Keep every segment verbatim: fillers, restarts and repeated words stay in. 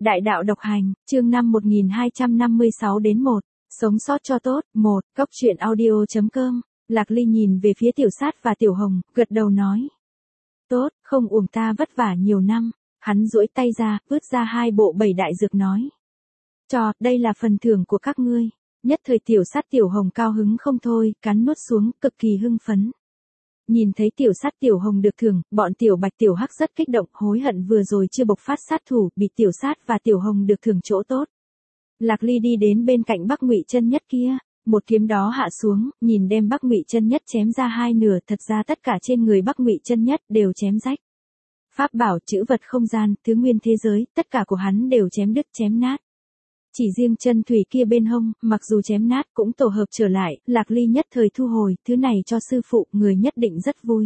Đại đạo độc hành, chương năm một nghìn hai trăm năm mươi sáu đến một. Sống sót cho tốt, một. Cốc truyện audio.com. Lạc Ly nhìn về phía Tiểu Sát và Tiểu Hồng, gật đầu nói. Tốt, không uổng ta vất vả nhiều năm. Hắn duỗi tay ra, vứt ra hai bộ bảy đại dược nói. Cho, đây là phần thưởng của các ngươi. Nhất thời Tiểu Sát Tiểu Hồng cao hứng không thôi, cắn nuốt xuống, cực kỳ hưng phấn. Nhìn thấy Tiểu Sát Tiểu Hồng được thưởng, bọn Tiểu Bạch Tiểu Hắc rất kích động, hối hận vừa rồi chưa bộc phát sát thủ, bị Tiểu Sát và Tiểu Hồng được thưởng chỗ tốt. Lạc Ly đi đến bên cạnh Bắc Ngụy Chân Nhất kia, một kiếm đó hạ xuống, nhìn đem Bắc Ngụy Chân Nhất chém ra hai nửa, thật ra tất cả trên người Bắc Ngụy Chân Nhất đều chém rách. Pháp bảo, chữ vật không gian, thứ nguyên thế giới, tất cả của hắn đều chém đứt chém nát. Chỉ riêng chân thủy kia bên hông, mặc dù chém nát cũng tổ hợp trở lại, Lạc Ly nhất thời thu hồi, thứ này cho sư phụ, người nhất định rất vui.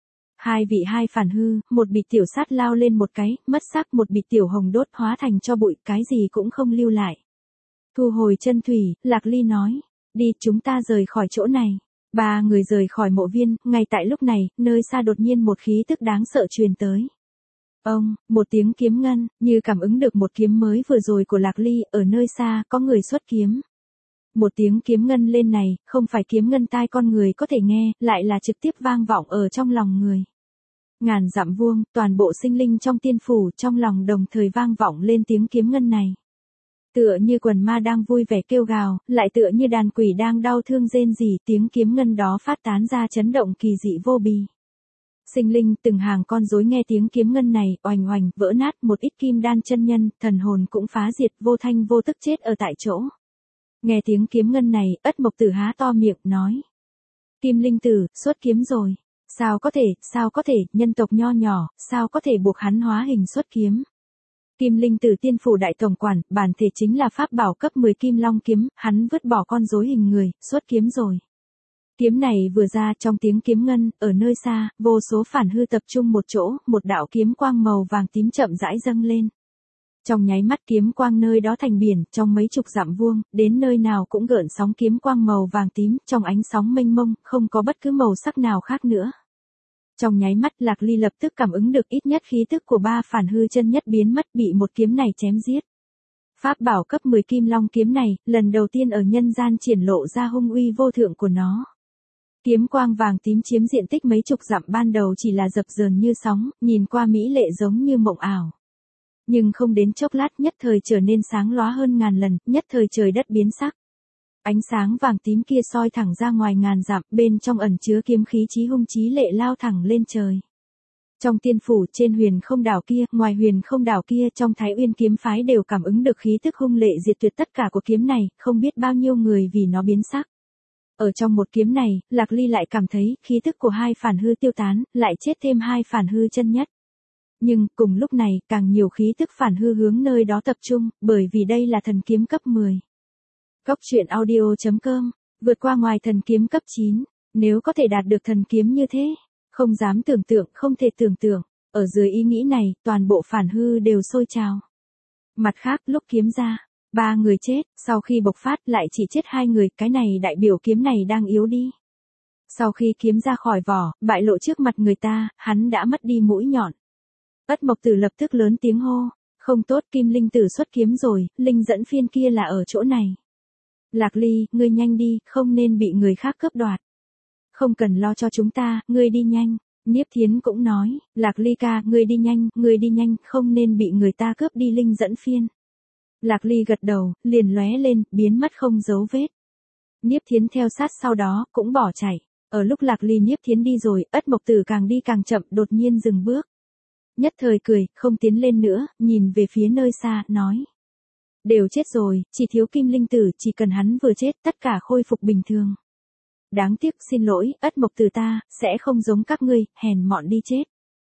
Hai vị hai phản hư, một bị Tiểu Sát lao lên một cái, mất sắc, một bị Tiểu Hồng đốt hóa thành cho bụi, cái gì cũng không lưu lại. Thu hồi chân thủy, Lạc Ly nói, đi chúng ta rời khỏi chỗ này. Ba người rời khỏi mộ viên, ngay tại lúc này, nơi xa đột nhiên một khí tức đáng sợ truyền tới. Ông, một tiếng kiếm ngân, như cảm ứng được một kiếm mới vừa rồi của Lạc Ly, ở nơi xa, có người xuất kiếm. Một tiếng kiếm ngân lên này, không phải kiếm ngân tai con người có thể nghe, lại là trực tiếp vang vọng ở trong lòng người. Ngàn dặm vuông, toàn bộ sinh linh trong tiên phủ, trong lòng đồng thời vang vọng lên tiếng kiếm ngân này. Tựa như quần ma đang vui vẻ kêu gào, lại tựa như đàn quỷ đang đau thương rên rỉ, tiếng kiếm ngân đó phát tán ra chấn động kỳ dị vô bì. Sinh linh từng hàng con rối nghe tiếng kiếm ngân này, oành oành, vỡ nát, một ít kim đan chân nhân, thần hồn cũng phá diệt, vô thanh vô tức chết ở tại chỗ. Nghe tiếng kiếm ngân này, Ất Mộc Tử há to miệng, nói. Kim linh tử, xuất kiếm rồi. Sao có thể, sao có thể, nhân tộc nho nhỏ, sao có thể buộc hắn hóa hình xuất kiếm. Kim linh tử tiên phủ đại tổng quản, bản thể chính là pháp bảo cấp mười kim long kiếm, hắn vứt bỏ con rối hình người, xuất kiếm rồi. Kiếm này vừa ra trong tiếng kiếm ngân, ở nơi xa, vô số phản hư tập trung một chỗ, một đạo kiếm quang màu vàng tím chậm rãi dâng lên. Trong nháy mắt kiếm quang nơi đó thành biển, trong mấy chục dặm vuông, đến nơi nào cũng gợn sóng kiếm quang màu vàng tím, trong ánh sóng mênh mông, không có bất cứ màu sắc nào khác nữa. Trong nháy mắt Lạc Ly lập tức cảm ứng được ít nhất khí tức của ba phản hư chân nhất biến mất, bị một kiếm này chém giết. Pháp bảo cấp mười kim long kiếm này, lần đầu tiên ở nhân gian triển lộ ra hung uy vô thượng của nó. Kiếm quang vàng tím chiếm diện tích mấy chục dặm, ban đầu chỉ là dập dờn như sóng, nhìn qua mỹ lệ giống như mộng ảo. Nhưng không đến chốc lát nhất thời trở nên sáng lóa hơn ngàn lần, nhất thời trời đất biến sắc. Ánh sáng vàng tím kia soi thẳng ra ngoài ngàn dặm, bên trong ẩn chứa kiếm khí chí hung chí lệ lao thẳng lên trời. Trong tiên phủ, trên huyền không đảo kia, ngoài huyền không đảo kia, trong Thái Uyên kiếm phái đều cảm ứng được khí tức hung lệ diệt tuyệt tất cả của kiếm này, không biết bao nhiêu người vì nó biến sắc. Ở trong một kiếm này, Lạc Ly lại cảm thấy, khí tức của hai phản hư tiêu tán, lại chết thêm hai phản hư chân nhất. Nhưng, cùng lúc này, càng nhiều khí tức phản hư hướng nơi đó tập trung, bởi vì đây là thần kiếm cấp mười. Cốc truyện audio.com, vượt qua ngoài thần kiếm cấp chín, nếu có thể đạt được thần kiếm như thế, không dám tưởng tượng, không thể tưởng tượng, ở dưới ý nghĩ này, toàn bộ phản hư đều sôi trào. Mặt khác, lúc kiếm ra, ba người chết, sau khi bộc phát lại chỉ chết hai người, cái này đại biểu kiếm này đang yếu đi. Sau khi kiếm ra khỏi vỏ, bại lộ trước mặt người ta, hắn đã mất đi mũi nhọn. Ất Mộc Tử lập tức lớn tiếng hô, không tốt, Kim linh tử xuất kiếm rồi, linh dẫn phiên kia là ở chỗ này. Lạc Ly, ngươi nhanh đi, không nên bị người khác cướp đoạt. Không cần lo cho chúng ta, ngươi đi nhanh. Niếp Thiến cũng nói, Lạc Ly ca, ngươi đi nhanh, ngươi đi nhanh, không nên bị người ta cướp đi linh dẫn phiên. Lạc Ly gật đầu, liền lóe lên, biến mất không dấu vết. Niếp Thiến theo sát sau đó, cũng bỏ chạy. Ở lúc Lạc Ly Niếp Thiến đi rồi, Ất Mộc Tử càng đi càng chậm, đột nhiên dừng bước. Nhất thời cười, không tiến lên nữa, nhìn về phía nơi xa, nói. Đều chết rồi, chỉ thiếu Kim linh tử, chỉ cần hắn vừa chết, tất cả khôi phục bình thường. Đáng tiếc, xin lỗi, Ất Mộc Tử ta, sẽ không giống các ngươi, hèn mọn đi chết.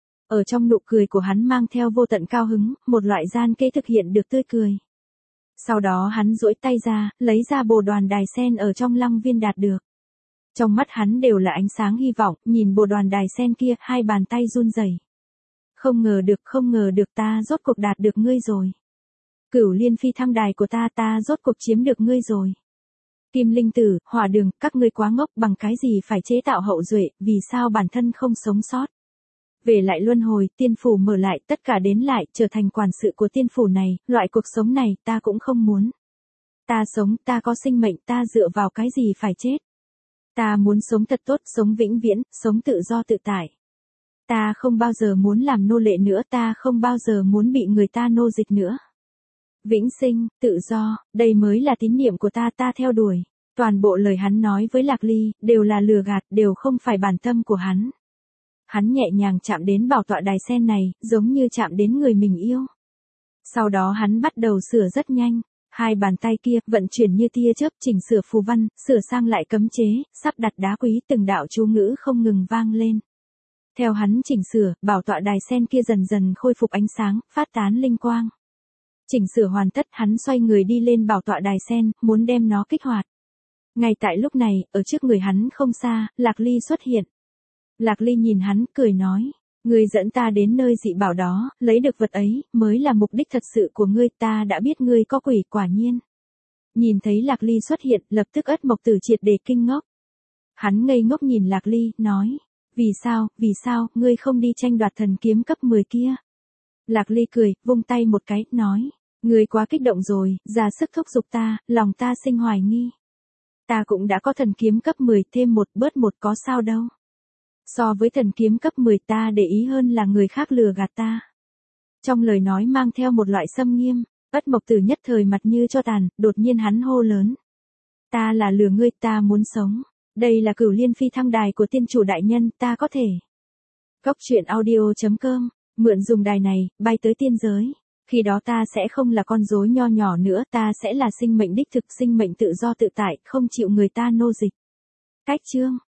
Ở trong nụ cười của hắn mang theo vô tận cao hứng, một loại gian kế thực hiện được tươi cười. Sau đó hắn duỗi tay ra, lấy ra bồ đoàn đài sen ở trong lăng viên đạt được. Trong mắt hắn đều là ánh sáng hy vọng, nhìn bồ đoàn đài sen kia, hai bàn tay run rẩy. Không ngờ được, không ngờ được, ta rốt cuộc đạt được ngươi rồi. Cửu liên phi thăng đài của ta, ta rốt cuộc chiếm được ngươi rồi. Kim linh tử, hỏa đường, các ngươi quá ngốc, bằng cái gì phải chế tạo hậu duệ, vì sao bản thân không sống sót. Về lại luân hồi, tiên phủ mở lại, tất cả đến lại, trở thành quản sự của tiên phủ này, loại cuộc sống này, ta cũng không muốn. Ta sống, ta có sinh mệnh, ta dựa vào cái gì phải chết. Ta muốn sống thật tốt, sống vĩnh viễn, sống tự do tự tại. Ta không bao giờ muốn làm nô lệ nữa, ta không bao giờ muốn bị người ta nô dịch nữa. Vĩnh sinh, tự do, đây mới là tín niệm của ta, ta theo đuổi. Toàn bộ lời hắn nói với Lạc Ly, đều là lừa gạt, đều không phải bản tâm của hắn. Hắn nhẹ nhàng chạm đến bảo tọa đài sen này, giống như chạm đến người mình yêu. Sau đó hắn bắt đầu sửa rất nhanh. Hai bàn tay kia, vận chuyển như tia chớp, chỉnh sửa phù văn, sửa sang lại cấm chế, sắp đặt đá quý, từng đạo chú ngữ không ngừng vang lên. Theo hắn chỉnh sửa, bảo tọa đài sen kia dần dần khôi phục ánh sáng, phát tán linh quang. Chỉnh sửa hoàn tất, hắn xoay người đi lên bảo tọa đài sen, muốn đem nó kích hoạt. Ngay tại lúc này, ở trước người hắn không xa, Lạc Ly xuất hiện. Lạc Ly nhìn hắn, cười nói, ngươi dẫn ta đến nơi dị bảo đó, lấy được vật ấy, mới là mục đích thật sự của ngươi, ta đã biết ngươi có quỷ, quả nhiên. Nhìn thấy Lạc Ly xuất hiện, lập tức Ất Mộc Tử triệt để kinh ngốc. Hắn ngây ngốc nhìn Lạc Ly, nói, vì sao, vì sao, ngươi không đi tranh đoạt thần kiếm cấp mười kia? Lạc Ly cười, vung tay một cái, nói, ngươi quá kích động rồi, ra sức thúc giục ta, lòng ta sinh hoài nghi. Ta cũng đã có thần kiếm cấp mười, thêm một bớt một có sao đâu. So với thần kiếm cấp mười ta để ý hơn là người khác lừa gạt ta. Trong lời nói mang theo một loại xâm nghiêm, Ất Mộc Tử nhất thời mặt như cho tàn, đột nhiên hắn hô lớn. Ta là lừa ngươi, ta muốn sống. Đây là Cửu Liên Phi thăng đài của tiên chủ đại nhân, ta có thể. Cốc truyện audio chấm com, mượn dùng đài này, bay tới tiên giới. Khi đó ta sẽ không là con rối nho nhỏ nữa, ta sẽ là sinh mệnh đích thực, sinh mệnh tự do tự tại, không chịu người ta nô dịch. Cách chương